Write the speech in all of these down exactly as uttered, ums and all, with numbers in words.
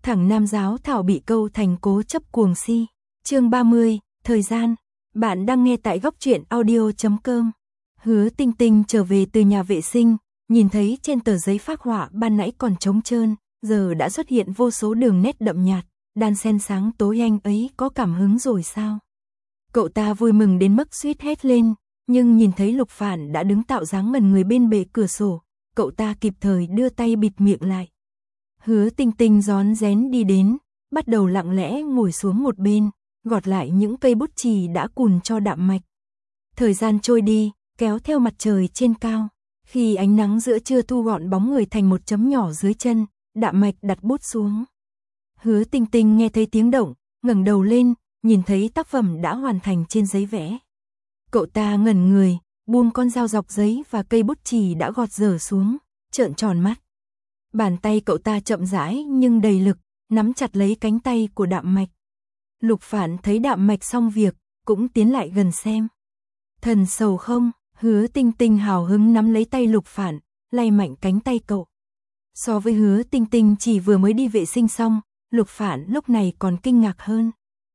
thẳng nam giáo thảo bị câu thành cố chấp cuồng si. Chương ba mươi, thời gian. Bạn đang nghe tại góc truyện audio chấm com. Hứa Tinh Tinh trở về từ nhà vệ sinh, nhìn thấy trên tờ giấy phác họa ban nãy còn trống trơn, giờ đã xuất hiện vô số đường nét đậm nhạt, đan xen sáng tối. Anh ấy có cảm hứng rồi sao? Cậu ta vui mừng đến mức suýt hét lên, nhưng nhìn thấy Lục Phản đã đứng tạo dáng ngẩn người bên bệ cửa sổ, cậu ta kịp thời đưa tay bịt miệng lại. Hứa Tinh Tinh rón rén đi đến, bắt đầu lặng lẽ ngồi xuống một bên, gọt lại những cây bút chì đã cùn cho Đạm Mạch. Thời gian trôi đi, kéo theo mặt trời trên cao, khi ánh nắng giữa trưa thu gọn bóng người thành một chấm nhỏ dưới chân, Đạm Mạch đặt bút xuống. Hứa Tinh Tinh nghe thấy tiếng động, ngẩng đầu lên, nhìn thấy tác phẩm đã hoàn thành trên giấy vẽ. Cậu ta ngẩn người, buông con dao dọc giấy và cây bút chì đã gọt dở xuống, trợn tròn mắt. Bàn tay cậu ta chậm rãi nhưng đầy lực, nắm chặt lấy cánh tay của Đạm Mạch. Lục Phản thấy Đạm Mạch xong việc, cũng tiến lại gần xem. Thần sầu không? Hứa Tinh Tinh hào hứng nắm lấy tay Lục Phản, lay mạnh cánh tay cậu. So với Hứa Tinh Tinh chỉ vừa mới đi vệ sinh xong, Lục Phản lúc này còn kinh ngạc hơn.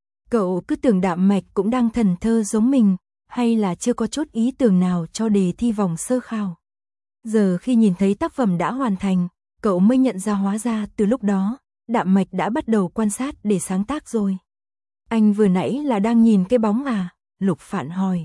Cậu cứ tưởng Đạm Mạch cũng đang thần thơ giống mình, hay là chưa có chút ý tưởng nào cho đề thi vòng sơ khảo. Giờ khi nhìn thấy tác phẩm đã hoàn thành, cậu mới nhận ra hóa ra từ lúc đó, Đạm Mạch đã bắt đầu quan sát để sáng tác rồi. Anh vừa nãy là đang nhìn cái bóng à? Lục Phản hỏi.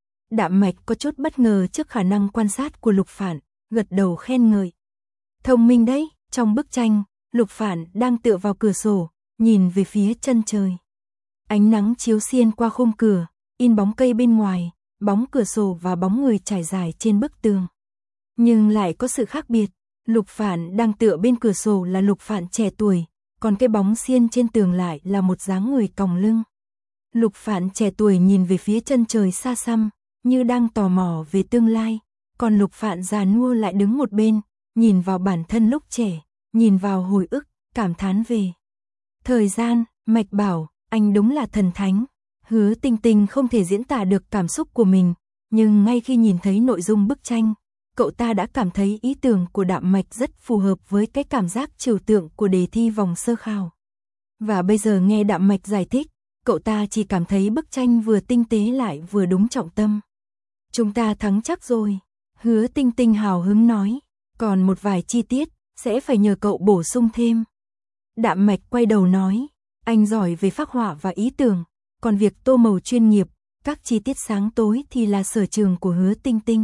Đạm Mạch có chút bất ngờ trước khả năng quan sát của Lục Phản, gật đầu khen ngợi. Thông minh đấy. Trong bức tranh, Lục Phản đang tựa vào cửa sổ, nhìn về phía chân trời. Ánh nắng chiếu xiên qua khung cửa, in bóng cây bên ngoài, bóng cửa sổ và bóng người trải dài trên bức tường. Nhưng lại có sự khác biệt, Lục Phản đang tựa bên cửa sổ là Lục Phản trẻ tuổi, còn cái bóng xiên trên tường lại là một dáng người còng lưng. Lục Phản trẻ tuổi nhìn về phía chân trời xa xăm, như đang tò mò về tương lai, còn Lục Phản già nua lại đứng một bên, nhìn vào bản thân lúc trẻ, nhìn vào hồi ức, cảm thán về thời gian. Mạch bảo, anh đúng là thần thánh. Hứa Tinh Tinh không thể diễn tả được cảm xúc của mình, nhưng ngay khi nhìn thấy nội dung bức tranh, cậu ta đã cảm thấy ý tưởng của Đạm Mạch rất phù hợp với cái cảm giác trừu tượng của đề thi vòng sơ khảo. Và bây giờ nghe Đạm Mạch giải thích, cậu ta chỉ cảm thấy bức tranh vừa tinh tế lại vừa đúng trọng tâm. Chúng ta thắng chắc rồi. Hứa Tinh Tinh hào hứng nói, còn một vài chi tiết, sẽ phải nhờ cậu bổ sung thêm. Đạm Mạch quay đầu nói, anh giỏi về phác họa và ý tưởng, còn việc tô màu chuyên nghiệp, các chi tiết sáng tối thì là sở trường của Hứa Tinh Tinh.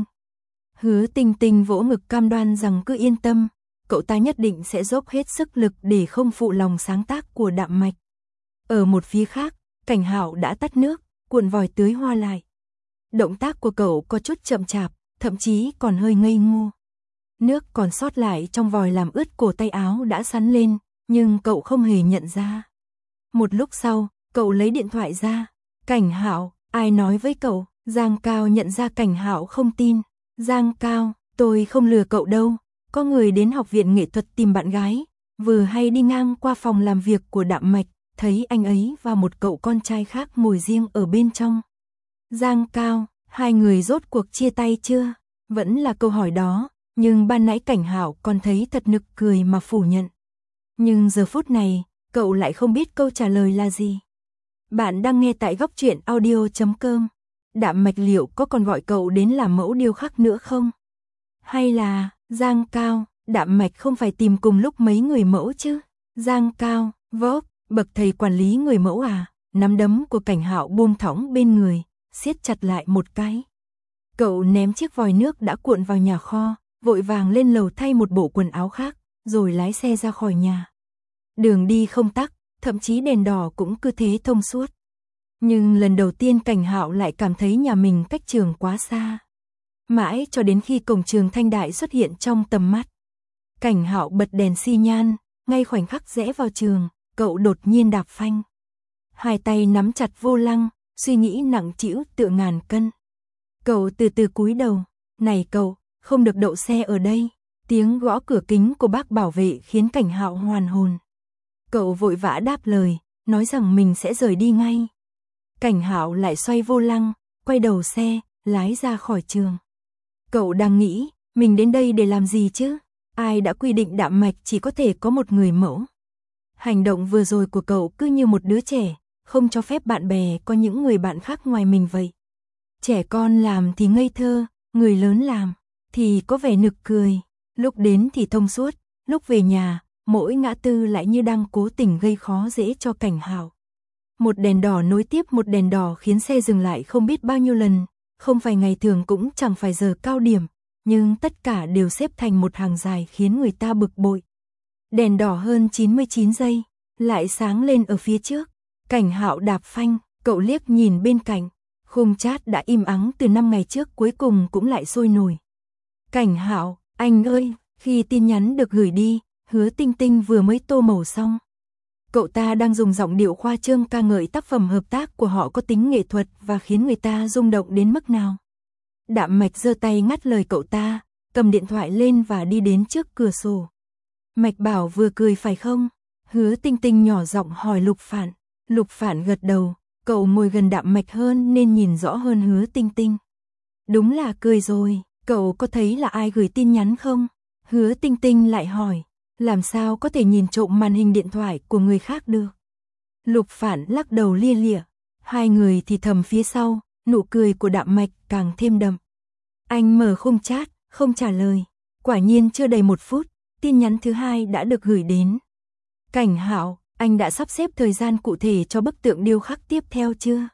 Hứa Tinh Tinh vỗ ngực cam đoan rằng cứ yên tâm, cậu ta nhất định sẽ dốc hết sức lực để không phụ lòng sáng tác của Đạm Mạch. Ở một phía khác, Cảnh Hạo đã tắt nước, cuộn vòi tưới hoa lại. Động tác của cậu có chút chậm chạp, thậm chí còn hơi ngây ngô. Nước còn sót lại trong vòi làm ướt cổ tay áo đã sắn lên, nhưng cậu không hề nhận ra. Một lúc sau, cậu lấy điện thoại ra. Cảnh Hạo, ai nói với cậu? Giang Cao nhận ra Cảnh Hạo không tin. Giang Cao, tôi không lừa cậu đâu. Có người đến học viện nghệ thuật tìm bạn gái, vừa hay đi ngang qua phòng làm việc của Đạm Mạch, thấy anh ấy và một cậu con trai khác ngồi riêng ở bên trong. Giang Cao, hai người rốt cuộc chia tay chưa? Vẫn là câu hỏi đó, nhưng ban nãy Cảnh Hạo còn thấy thật nực cười mà phủ nhận. Nhưng giờ phút này, cậu lại không biết câu trả lời là gì. Bạn đang nghe tại góc truyện audio chấm com. Đạm Mạch liệu có còn gọi cậu đến làm mẫu điêu khắc nữa không? Hay là, Giang Cao, Đạm Mạch không phải tìm cùng lúc mấy người mẫu chứ? Giang Cao, vốc, bậc thầy quản lý người mẫu à? Nắm đấm của Cảnh Hạo buông thõng bên người, siết chặt lại một cái. Cậu ném chiếc vòi nước đã cuộn vào nhà kho, vội vàng lên lầu thay một bộ quần áo khác, rồi lái xe ra khỏi nhà. Đường đi không tắc, thậm chí đèn đỏ cũng cứ thế thông suốt. Nhưng lần đầu tiên Cảnh Hạo lại cảm thấy nhà mình cách trường quá xa. Mãi cho đến khi cổng trường Thanh Đại xuất hiện trong tầm mắt. Cảnh Hạo bật đèn xi nhan, ngay khoảnh khắc rẽ vào trường, cậu đột nhiên đạp phanh. Hai tay nắm chặt vô lăng, suy nghĩ nặng trĩu tựa ngàn cân. Cậu từ từ cúi đầu, này cậu, không được đậu xe ở đây. Tiếng gõ cửa kính của bác bảo vệ khiến Cảnh Hạo hoàn hồn. Cậu vội vã đáp lời, nói rằng mình sẽ rời đi ngay. Cảnh Hạo lại xoay vô lăng, quay đầu xe, lái ra khỏi trường. Cậu đang nghĩ, mình đến đây để làm gì chứ? Ai đã quy định Đạm Mạch chỉ có thể có một người mẫu? Hành động vừa rồi của cậu cứ như một đứa trẻ, không cho phép bạn bè có những người bạn khác ngoài mình vậy. Trẻ con làm thì ngây thơ, người lớn làm thì có vẻ nực cười, lúc đến thì thông suốt, lúc về nhà, mỗi ngã tư lại như đang cố tình gây khó dễ cho Cảnh Hạo. Một đèn đỏ nối tiếp một đèn đỏ khiến xe dừng lại không biết bao nhiêu lần, không phải ngày thường cũng chẳng phải giờ cao điểm, nhưng tất cả đều xếp thành một hàng dài khiến người ta bực bội. Đèn đỏ hơn chín mươi chín giây, lại sáng lên ở phía trước. Cảnh Hạo đạp phanh, cậu liếc nhìn bên cạnh, khung chat đã im ắng từ năm ngày trước cuối cùng cũng lại sôi nổi. Cảnh Hạo, anh ơi, khi tin nhắn được gửi đi, Hứa Tinh Tinh vừa mới tô màu xong. Cậu ta đang dùng giọng điệu khoa trương ca ngợi tác phẩm hợp tác của họ có tính nghệ thuật và khiến người ta rung động đến mức nào. Đạm Mạch giơ tay ngắt lời cậu ta, cầm điện thoại lên và đi đến trước cửa sổ. Mạch bảo vừa cười phải không? Hứa Tinh Tinh nhỏ giọng hỏi Lục Phạn. Lục Phạn gật đầu, cậu ngồi gần Đạm Mạch hơn nên nhìn rõ hơn Hứa Tinh Tinh. Đúng là cười rồi, cậu có thấy là ai gửi tin nhắn không? Hứa Tinh Tinh lại hỏi, làm sao có thể nhìn trộm màn hình điện thoại của người khác được? Lục Phạn lắc đầu lia lịa, hai người thì thầm phía sau, nụ cười của Đạm Mạch càng thêm đậm. Anh mở khung chat, không trả lời, quả nhiên chưa đầy một phút, tin nhắn thứ hai đã được gửi đến. Cảnh Hạo, anh đã sắp xếp thời gian cụ thể cho bức tượng điêu khắc tiếp theo chưa?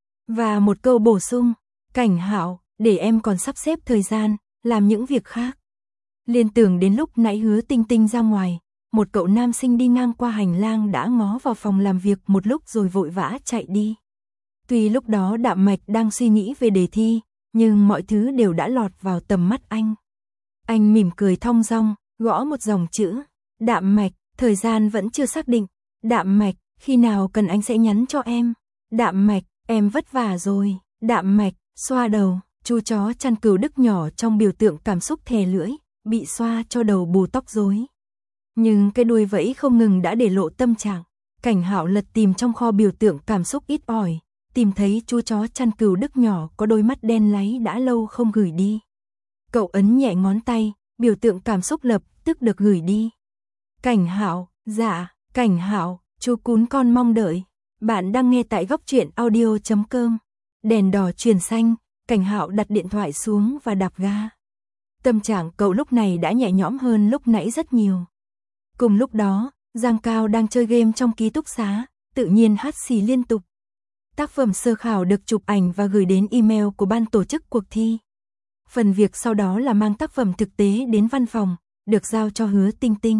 Và một câu bổ sung, Cảnh Hạo, để em còn sắp xếp thời gian, làm những việc khác. Liên tưởng đến lúc nãy Hứa Tinh Tinh ra ngoài, một cậu nam sinh đi ngang qua hành lang đã ngó vào phòng làm việc một lúc rồi vội vã chạy đi. Tuy lúc đó Đạm Mạch đang suy nghĩ về đề thi, nhưng mọi thứ đều đã lọt vào tầm mắt anh. Anh mỉm cười thong dong, gõ một dòng chữ, Đạm Mạch, thời gian vẫn chưa xác định. Đạm Mạch, khi nào cần anh sẽ nhắn cho em. Đạm Mạch, em vất vả rồi. Đạm Mạch, xoa đầu, chú chó chăn cừu Đức nhỏ trong biểu tượng cảm xúc thè lưỡi, bị xoa cho đầu bù tóc rối. Nhưng cái đuôi vẫy không ngừng đã để lộ tâm trạng. Cảnh Hạo lật tìm trong kho biểu tượng cảm xúc ít ỏi, tìm thấy chú chó chăn cừu Đức nhỏ có đôi mắt đen láy đã lâu không gửi đi. Cậu ấn nhẹ ngón tay, biểu tượng cảm xúc lập tức được gửi đi. Cảnh Hạo, dạ, Cảnh Hạo, chú cún con mong đợi. Bạn đang nghe tại góc truyện audio chấm com. Đèn đỏ chuyển xanh, Cảnh Hạo đặt điện thoại xuống và đạp ga. Tâm trạng cậu lúc này đã nhẹ nhõm hơn lúc nãy rất nhiều. Cùng lúc đó, Giang Cao đang chơi game trong ký túc xá, tự nhiên hắt xì liên tục. Tác phẩm sơ khảo được chụp ảnh và gửi đến email của ban tổ chức cuộc thi. Phần việc sau đó là mang tác phẩm thực tế đến văn phòng, được giao cho Hứa Tinh Tinh.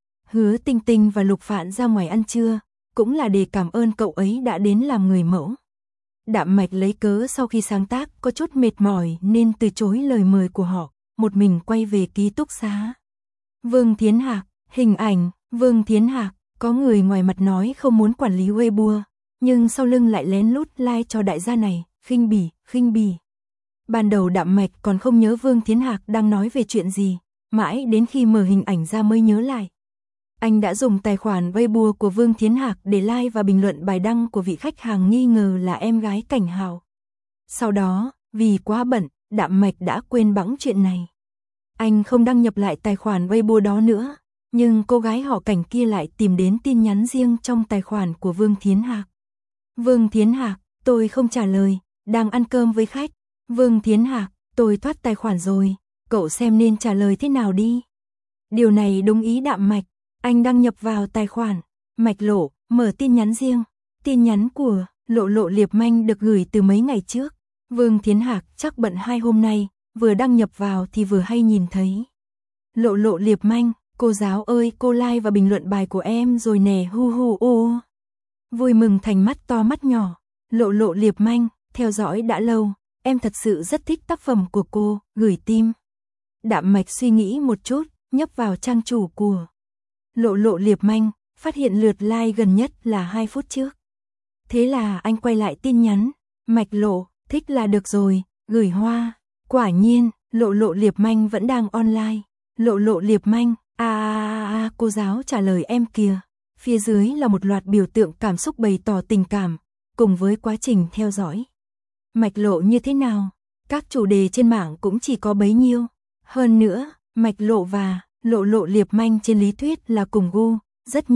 Hứa Tinh Tinh và Lục Phạn ra ngoài ăn trưa, cũng là để cảm ơn cậu ấy đã đến làm người mẫu. Đạm Mạch lấy cớ sau khi sáng tác có chút mệt mỏi nên từ chối lời mời của họ, một mình quay về ký túc xá. Vương Thiến Hạc, hình ảnh, Vương Thiến Hạc, có người ngoài mặt nói không muốn quản lý Weibo, nhưng sau lưng lại lén lút like cho đại gia này, khinh bỉ, khinh bỉ. Ban đầu Đạm Mạch còn không nhớ Vương Thiến Hạc đang nói về chuyện gì, mãi đến khi mở hình ảnh ra mới nhớ lại. Anh đã dùng tài khoản Weibo của Vương Thiến Hạc để like và bình luận bài đăng của vị khách hàng nghi ngờ là em gái Cảnh Hạo. Sau đó, vì quá bận, Đạm Mạch đã quên bẵng chuyện này. Anh không đăng nhập lại tài khoản Weibo đó nữa, nhưng cô gái họ Cảnh kia lại tìm đến tin nhắn riêng trong tài khoản của Vương Thiến Hạc. Vương Thiến Hạc, tôi không trả lời, đang ăn cơm với khách. Vương Thiến Hạc, tôi thoát tài khoản rồi, cậu xem nên trả lời thế nào đi. Điều này đúng ý Đạm Mạch, anh đăng nhập vào tài khoản, Mạch Lộ, mở tin nhắn riêng. Tin nhắn của Lộ Lộ Liệp Manh được gửi từ mấy ngày trước. Vương Thiến Hạc chắc bận hai hôm nay, vừa đăng nhập vào thì vừa hay nhìn thấy. Lộ Lộ Liệp Manh, cô giáo ơi, cô like và bình luận bài của em rồi nè, hu hu ô. Vui mừng thành mắt to mắt nhỏ. Lộ Lộ Liệp Manh, theo dõi đã lâu, em thật sự rất thích tác phẩm của cô, gửi tim. Đạm Mạch suy nghĩ một chút, nhấp vào trang chủ của Lộ Lộ Liệp Manh, phát hiện lượt like gần nhất là hai phút trước. Thế là anh quay lại tin nhắn, Mạch Lộ, thích là được rồi, gửi hoa. Quả nhiên, Lộ Lộ Liệp Manh vẫn đang online. Lộ Lộ Liệp Manh, a a a cô giáo trả lời em kìa. Phía dưới là một loạt biểu tượng cảm xúc bày tỏ tình cảm, cùng với quá trình theo dõi. Mạch Lộ như thế nào? Các chủ đề trên mạng cũng chỉ có bấy nhiêu. Hơn nữa, Mạch Lộ và Lộ Lộ Liệp Manh trên lý thuyết là cùng gu. Rất nhanh,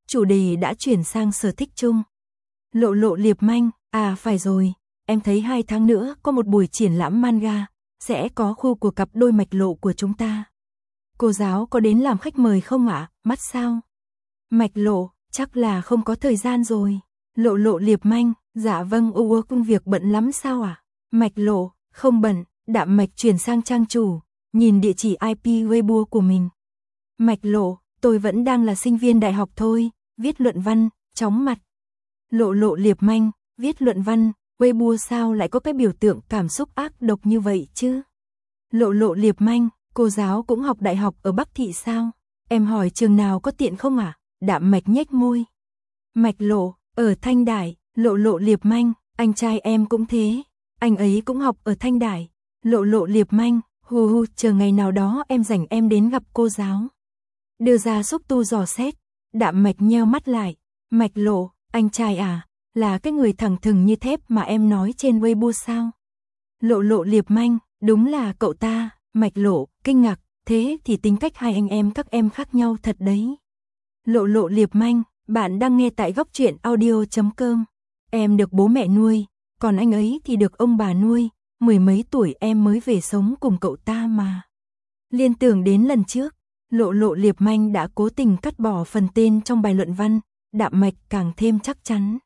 chủ đề đã chuyển sang sở thích chung. Lộ lộ liệp manh, à phải rồi, em thấy hai tháng nữa có một buổi triển lãm manga, sẽ có khu của cặp đôi Mạch Lộ của chúng ta. Cô giáo có đến làm khách mời không ạ? Mắt sao? Mạch Lộ, chắc là không có thời gian rồi. Lộ lộ liệp manh, dạ vâng, u u công việc bận lắm sao ạ? À? Mạch Lộ, không bận. Đạm Mạch chuyển sang trang chủ, nhìn địa chỉ i pê Weibo của mình. Mạch Lộ, tôi vẫn đang là sinh viên đại học thôi, viết luận văn, chóng mặt. Lộ lộ liệp manh, viết luận văn, Weibo sao lại có cái biểu tượng cảm xúc ác độc như vậy chứ? Lộ lộ liệp manh, cô giáo cũng học đại học ở Bắc Thị sao? Em hỏi trường nào có tiện không à? Đạm Mạch nhếch môi. Mạch Lộ, ở Thanh Đại. Lộ lộ liệp manh, anh trai em cũng thế, anh ấy cũng học ở Thanh Đại. Lộ lộ liệp manh, hù hù, chờ ngày nào đó em rảnh em đến gặp cô giáo. Đưa ra xúc tu dò xét. Đạm Mạch nheo mắt lại. Mạch Lộ, anh trai à, là cái người thẳng thừng như thép mà em nói trên Weibo sao? Lộ lộ liệp manh, đúng là cậu ta. Mạch Lộ, kinh ngạc, thế thì tính cách hai anh em các em khác nhau thật đấy. Lộ lộ liệp manh, bạn đang nghe tại góc truyện audio chấm com. Em được bố mẹ nuôi, còn anh ấy thì được ông bà nuôi. Mười mấy tuổi em mới về sống cùng cậu ta mà. Liên tưởng đến lần trước, lộ lộ liệp manh đã cố tình cắt bỏ phần tên trong bài luận văn, Đạm Mạch càng thêm chắc chắn.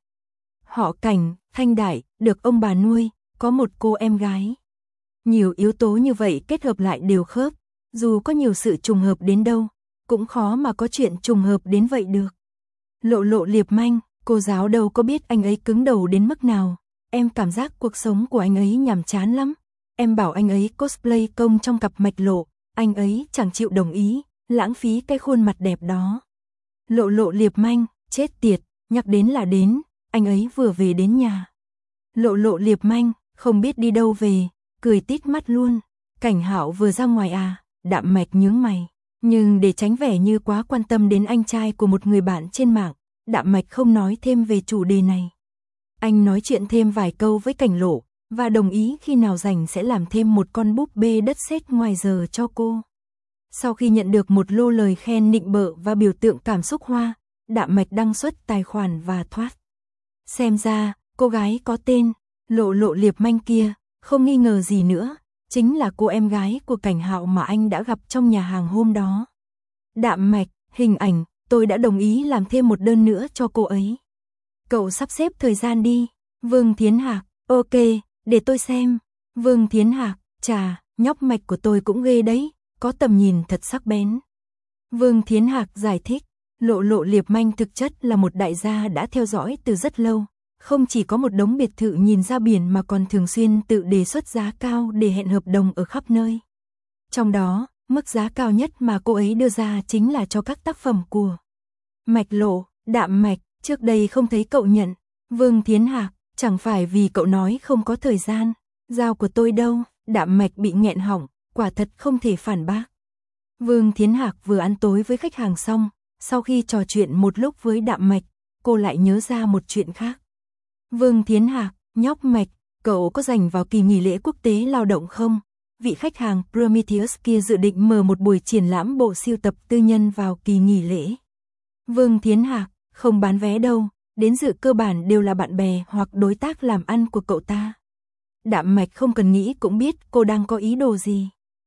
Họ Cảnh, Thanh Đại, được ông bà nuôi, có một cô em gái. Nhiều yếu tố như vậy kết hợp lại đều khớp, dù có nhiều sự trùng hợp đến đâu, cũng khó mà có chuyện trùng hợp đến vậy được. Lộ lộ liệp manh, cô giáo đâu có biết anh ấy cứng đầu đến mức nào. Em cảm giác cuộc sống của anh ấy nhàm chán lắm. Em bảo anh ấy cosplay công trong cặp Mạch Lộ, anh ấy chẳng chịu đồng ý, lãng phí cái khuôn mặt đẹp đó. Lộ lộ liệp manh, chết tiệt, nhắc đến là đến, anh ấy vừa về đến nhà. Lộ lộ liệp manh, không biết đi đâu về, cười tít mắt luôn. Cảnh Hạo vừa ra ngoài à? Đạm Mạch nhướng mày. Nhưng để tránh vẻ như quá quan tâm đến anh trai của một người bạn trên mạng, Đạm Mạch không nói thêm về chủ đề này. Anh nói chuyện thêm vài câu với Cảnh Lộ, và đồng ý khi nào rảnh sẽ làm thêm một con búp bê đất sét ngoài giờ cho cô. Sau khi nhận được một lô lời khen nịnh bợ và biểu tượng cảm xúc hoa, Đạm Mạch đăng xuất tài khoản và thoát. Xem ra, cô gái có tên, lộ lộ liệp manh kia, không nghi ngờ gì nữa, chính là cô em gái của Cảnh Hạo mà anh đã gặp trong nhà hàng hôm đó. Đạm Mạch, hình ảnh, tôi đã đồng ý làm thêm một đơn nữa cho cô ấy. Cậu sắp xếp thời gian đi. Vương Thiến Hạc, ok, để tôi xem. Vương Thiến Hạc, chà, nhóc Mạch của tôi cũng ghê đấy, có tầm nhìn thật sắc bén. Vương Thiến Hạc giải thích, lộ lộ liệp manh thực chất là một đại gia đã theo dõi từ rất lâu. Không chỉ có một đống biệt thự nhìn ra biển mà còn thường xuyên tự đề xuất giá cao để hẹn hợp đồng ở khắp nơi. Trong đó, mức giá cao nhất mà cô ấy đưa ra chính là cho các tác phẩm của Mạch Lộ. Đạm Mạch, trước đây không thấy cậu nhận. Vương Thiến Hạc, chẳng phải vì cậu nói không có thời gian. Giao của tôi đâu? Đạm Mạch bị nghẹn họng, quả thật không thể phản bác. Vương Thiến Hạc vừa ăn tối với khách hàng xong, sau khi trò chuyện một lúc với Đạm Mạch, cô lại nhớ ra một chuyện khác. Vương Thiến Hạc, nhóc Mạch, cậu có dành vào kỳ nghỉ lễ quốc tế lao động không? Vị khách hàng Prometheus kia dự định mở một buổi triển lãm bộ sưu tập tư nhân vào kỳ nghỉ lễ. Vương Thiến Hạc, không bán vé đâu, đến dự cơ bản đều là bạn bè hoặc đối tác làm ăn của cậu ta. Đạm Mạch không cần nghĩ cũng biết cô đang có ý đồ gì.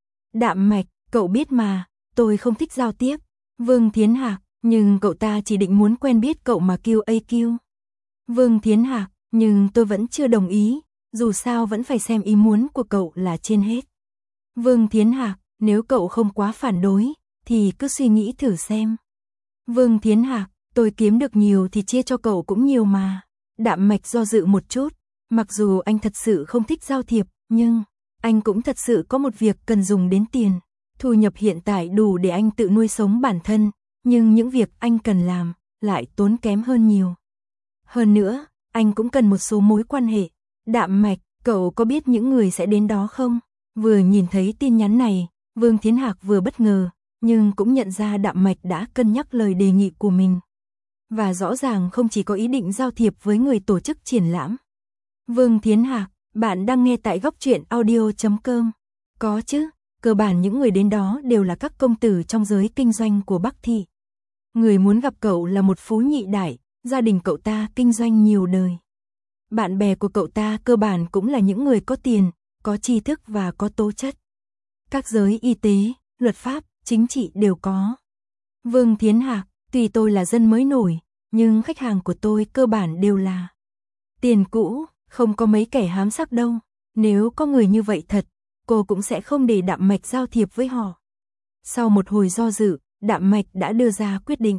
Đạm Mạch, cậu biết mà, tôi không thích giao tiếp. Vương Thiến Hạc, nhưng cậu ta chỉ định muốn quen biết cậu mà kêu a quy. Vương Thiến Hạc, nhưng tôi vẫn chưa đồng ý, dù sao vẫn phải xem ý muốn của cậu là trên hết. Vương Thiến Hạc, nếu cậu không quá phản đối, thì cứ suy nghĩ thử xem. Vương Thiến Hạc, tôi kiếm được nhiều thì chia cho cậu cũng nhiều mà. Đạm Mạch do dự một chút, mặc dù anh thật sự không thích giao thiệp, nhưng anh cũng thật sự có một việc cần dùng đến tiền. Thu nhập hiện tại đủ để anh tự nuôi sống bản thân, nhưng những việc anh cần làm lại tốn kém hơn nhiều. Hơn nữa, anh cũng cần một số mối quan hệ. Đạm Mạch, cậu có biết những người sẽ đến đó không? Vừa nhìn thấy tin nhắn này, Vương Thiến Hạc vừa bất ngờ, nhưng cũng nhận ra Đạm Mạch đã cân nhắc lời đề nghị của mình. Và rõ ràng không chỉ có ý định giao thiệp với người tổ chức triển lãm. Vương Thiến Hạc, bạn đang nghe tại góc truyện audio chấm com. Có chứ, cơ bản những người đến đó đều là các công tử trong giới kinh doanh của Bắc Thị. Người muốn gặp cậu là một phú nhị đại, gia đình cậu ta kinh doanh nhiều đời. Bạn bè của cậu ta cơ bản cũng là những người có tiền, có tri thức và có tố chất. Các giới y tế, luật pháp, chính trị đều có. Vương Thiến Hạc, tuy tôi là dân mới nổi, nhưng khách hàng của tôi cơ bản đều là tiền cũ, không có mấy kẻ hám sắc đâu. Nếu có người như vậy thật, cô cũng sẽ không để Đạm Mạch giao thiệp với họ. Sau một hồi do dự, Đạm Mạch đã đưa ra quyết định.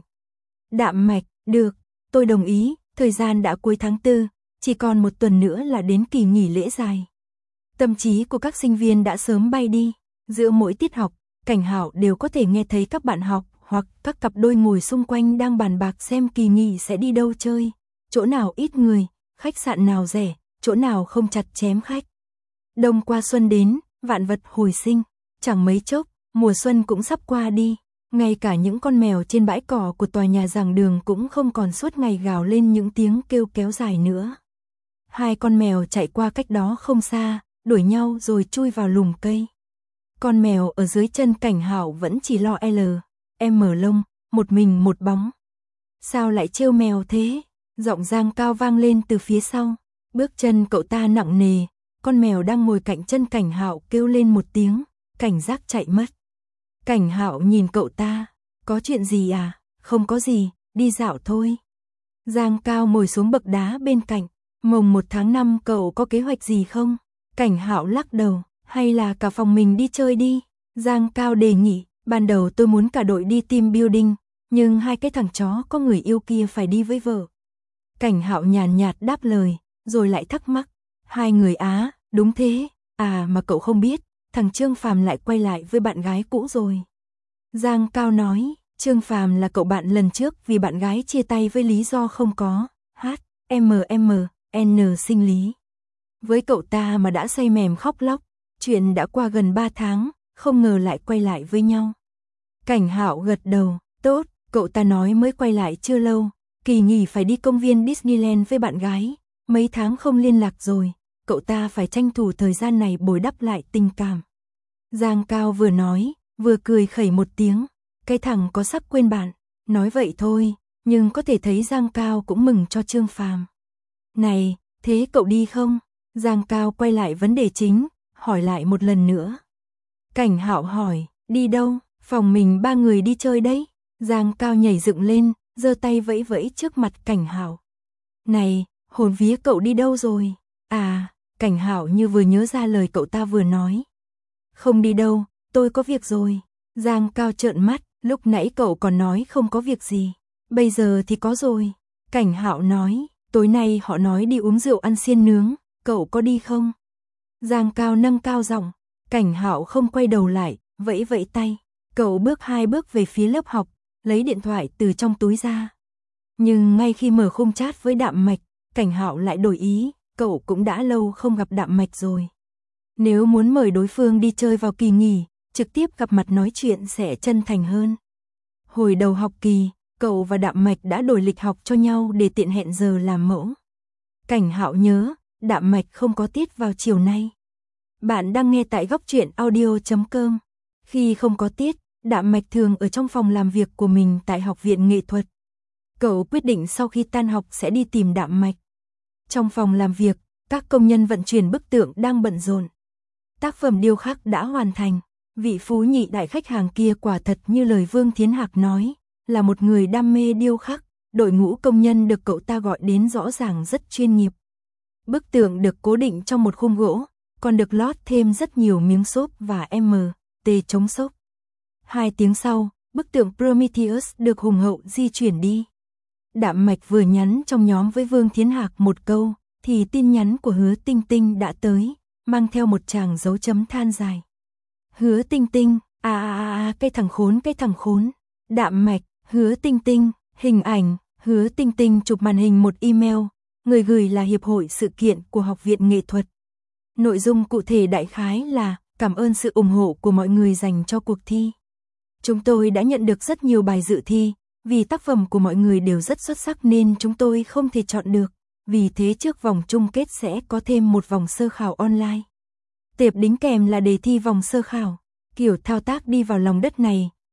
Đạm Mạch, được, tôi đồng ý, thời gian đã cuối tháng tư, chỉ còn một tuần nữa là đến kỳ nghỉ lễ dài. Tâm trí của các sinh viên đã sớm bay đi, giữa mỗi tiết học, Cảnh Hạo đều có thể nghe thấy các bạn học hoặc các cặp đôi ngồi xung quanh đang bàn bạc xem kỳ nghỉ sẽ đi đâu chơi, chỗ nào ít người, khách sạn nào rẻ, chỗ nào không chặt chém khách. Đông qua xuân đến, vạn vật hồi sinh, chẳng mấy chốc, mùa xuân cũng sắp qua đi, ngay cả những con mèo trên bãi cỏ của tòa nhà giảng đường cũng không còn suốt ngày gào lên những tiếng kêu kéo dài nữa. Hai con mèo chạy qua cách đó không xa, đuổi nhau rồi chui vào lùm cây. Con mèo ở dưới chân Cảnh Hạo vẫn chỉ lo L, M lông, một mình một bóng. Sao lại trêu mèo thế? Giọng Giang Cao vang lên từ phía sau. Bước chân cậu ta nặng nề, con mèo đang ngồi cạnh chân Cảnh Hạo kêu lên một tiếng, cảnh giác chạy mất. Cảnh Hạo nhìn cậu ta, có chuyện gì à? Không có gì, đi dạo thôi. Giang Cao ngồi xuống bậc đá bên cạnh, mồng một tháng năm cậu có kế hoạch gì không? Cảnh Hạo lắc đầu, hay là cả phòng mình đi chơi đi? Giang Cao đề nghị, ban đầu tôi muốn cả đội đi team building, nhưng hai cái thằng chó có người yêu kia phải đi với vợ. Cảnh Hạo nhàn nhạt đáp lời, rồi lại thắc mắc, hai người á, đúng thế, à mà cậu không biết, thằng Trương Phàm lại quay lại với bạn gái cũ rồi. Giang Cao nói, Trương Phàm là cậu bạn lần trước vì bạn gái chia tay với lý do không có, H, M, M, N sinh lý. Với cậu ta mà đã say mềm khóc lóc, chuyện đã qua gần ba tháng, không ngờ lại quay lại với nhau. Cảnh Hạo gật đầu, tốt, cậu ta nói mới quay lại chưa lâu, kỳ nghỉ phải đi công viên Disneyland với bạn gái, mấy tháng không liên lạc rồi, cậu ta phải tranh thủ thời gian này bồi đắp lại tình cảm. Giang Cao vừa nói, vừa cười khẩy một tiếng, cái thằng có sắc quên bạn, nói vậy thôi, nhưng có thể thấy Giang Cao cũng mừng cho Trương Phàm. Này, thế cậu đi không? Giang Cao quay lại vấn đề chính, hỏi lại một lần nữa. Cảnh Hạo hỏi, đi đâu? Phòng mình ba người đi chơi đấy. Giang Cao nhảy dựng lên, giơ tay vẫy vẫy trước mặt Cảnh Hạo. Này, hồn vía cậu đi đâu rồi? À, Cảnh Hạo như vừa nhớ ra lời cậu ta vừa nói. Không đi đâu, tôi có việc rồi. Giang Cao trợn mắt, lúc nãy cậu còn nói không có việc gì. Bây giờ thì có rồi. Cảnh Hạo nói, tối nay họ nói đi uống rượu ăn xiên nướng, cậu có đi không? Giang Cao nâng cao giọng, Cảnh Hạo không quay đầu lại, vẫy vẫy tay. Cậu bước hai bước về phía lớp học, lấy điện thoại từ trong túi ra. Nhưng ngay khi mở khung chat với Đạm Mạch, Cảnh Hạo lại đổi ý, cậu cũng đã lâu không gặp Đạm Mạch rồi. Nếu muốn mời đối phương đi chơi vào kỳ nghỉ, trực tiếp gặp mặt nói chuyện sẽ chân thành hơn. Hồi đầu học kỳ, cậu và Đạm Mạch đã đổi lịch học cho nhau để tiện hẹn giờ làm mẫu. Cảnh Hạo nhớ, Đạm Mạch không có tiết vào chiều nay. Bạn đang nghe tại góc truyện audio chấm com. Khi không có tiết, Đạm Mạch thường ở trong phòng làm việc của mình tại Học viện Nghệ thuật. Cậu quyết định sau khi tan học sẽ đi tìm Đạm Mạch. Trong phòng làm việc, các công nhân vận chuyển bức tượng đang bận rộn. Tác phẩm điêu khắc đã hoàn thành. Vị phú nhị đại khách hàng kia quả thật như lời Vương Thiến Hạc nói, là một người đam mê điêu khắc. Đội ngũ công nhân được cậu ta gọi đến rõ ràng rất chuyên nghiệp. Bức tượng được cố định trong một khung gỗ, còn được lót thêm rất nhiều miếng xốp và M, T chống xốp. Hai tiếng sau, bức tượng Prometheus được hùng hậu di chuyển đi. Đạm Mạch vừa nhắn trong nhóm với Vương Thiến Hạc một câu, thì tin nhắn của Hứa Tinh Tinh đã tới, mang theo một tràng dấu chấm than dài. Hứa Tinh Tinh, à à à, cái thằng khốn, cái thằng khốn. Đạm Mạch, Hứa Tinh Tinh, hình ảnh, Hứa Tinh Tinh chụp màn hình một email, người gửi là Hiệp hội Sự kiện của Học viện Nghệ thuật. Nội dung cụ thể đại khái là, cảm ơn sự ủng hộ của mọi người dành cho cuộc thi. Chúng tôi đã nhận được rất nhiều bài dự thi, vì tác phẩm của mọi người đều rất xuất sắc nên chúng tôi không thể chọn được, vì thế trước vòng chung kết sẽ có thêm một vòng sơ khảo online. Tệp đính kèm là đề thi vòng sơ khảo, kiểu thao tác đi vào lòng đất này,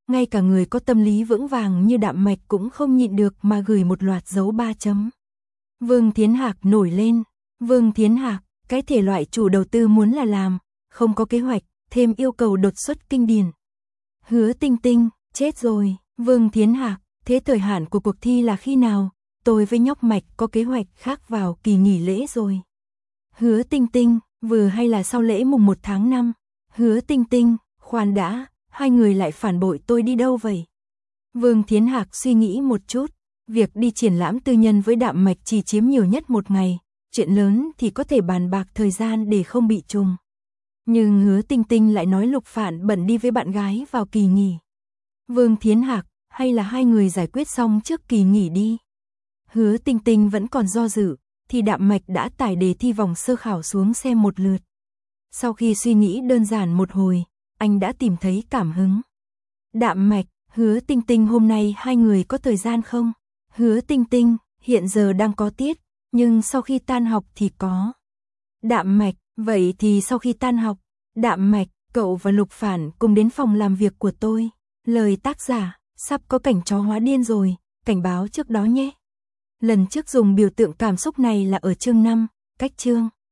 ngay cả người có tâm lý vững vàng như Đạm Mạch cũng không nhịn được mà gửi một loạt dấu ba chấm. Vương Thiến Hạc nổi lên. Vương Thiến Hạc, cái thể loại chủ đầu tư muốn là làm, không có kế hoạch, thêm yêu cầu đột xuất kinh điển. Hứa Tinh Tinh, chết rồi. Vương Thiến Hạc, thế thời hạn của cuộc thi là khi nào? Tôi với nhóc Mạch có kế hoạch khác vào kỳ nghỉ lễ rồi. Hứa Tinh Tinh, vừa hay là sau lễ mùng một tháng năm. Hứa Tinh Tinh, khoan đã, hai người lại phản bội tôi đi đâu vậy? Vương Thiến Hạc suy nghĩ một chút, việc đi triển lãm tư nhân với Đạm Mạch chỉ chiếm nhiều nhất một ngày, chuyện lớn thì có thể bàn bạc thời gian để không bị trùng. Nhưng Hứa Tinh Tinh lại nói Lục Phản bận đi với bạn gái vào kỳ nghỉ. Vương Thiến Hạc, hay là hai người giải quyết xong trước kỳ nghỉ đi? Hứa Tinh Tinh vẫn còn do dự, thì Đạm Mạch đã tải đề thi vòng sơ khảo xuống xem một lượt. Sau khi suy nghĩ đơn giản một hồi, anh đã tìm thấy cảm hứng. Đạm Mạch, Hứa Tinh Tinh hôm nay hai người có thời gian không? Hứa Tinh Tinh, hiện giờ đang có tiết, nhưng sau khi tan học thì có. Đạm Mạch, vậy thì sau khi tan học, Đạm Mạch, cậu và Lục Phản cùng đến phòng làm việc của tôi. Lời tác giả, sắp có cảnh chó hóa điên rồi, cảnh báo trước đó nhé. Lần trước dùng biểu tượng cảm xúc này là ở chương năm, cách chương.